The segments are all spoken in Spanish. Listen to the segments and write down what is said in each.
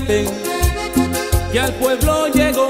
gente que al pueblo llegó.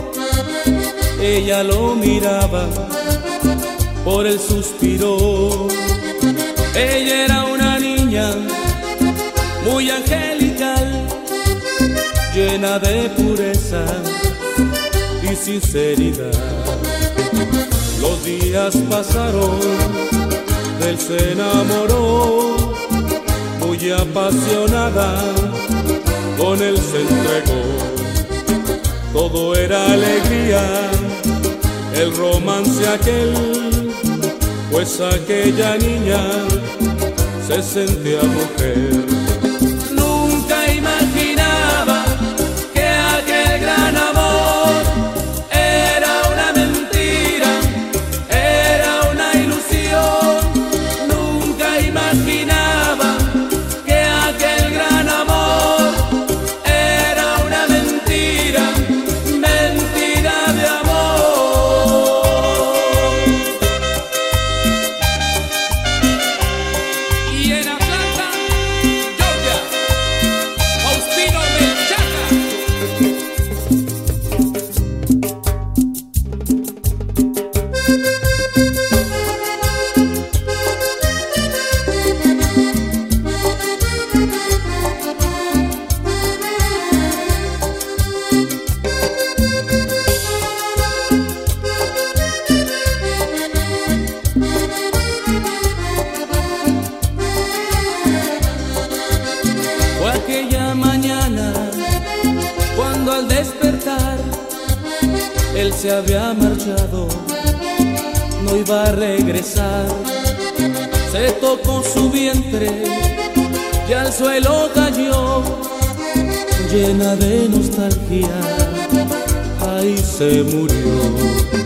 Ella lo miraba, por él suspiró. Ella era una niña muy angelical, llena de pureza y sinceridad. Los días pasaron, él se enamoró, muy apasionada, con él se entregó. Todo era alegría, el romance aquel, pues aquella niña se sentía mujer. Nunca imaginaba que aquel gran amor era una mentira, era una ilusión. Nunca imaginaba que aquel gran amor era una mentira, mentira de amor. Y en Atlanta, Georgia, Faustino Menchaca. Fue aquella mañana cuando al despertar él se había marchado, no iba a regresar. Se tocó su vientre y al suelo cayó, llena de nostalgia, ahí se murió.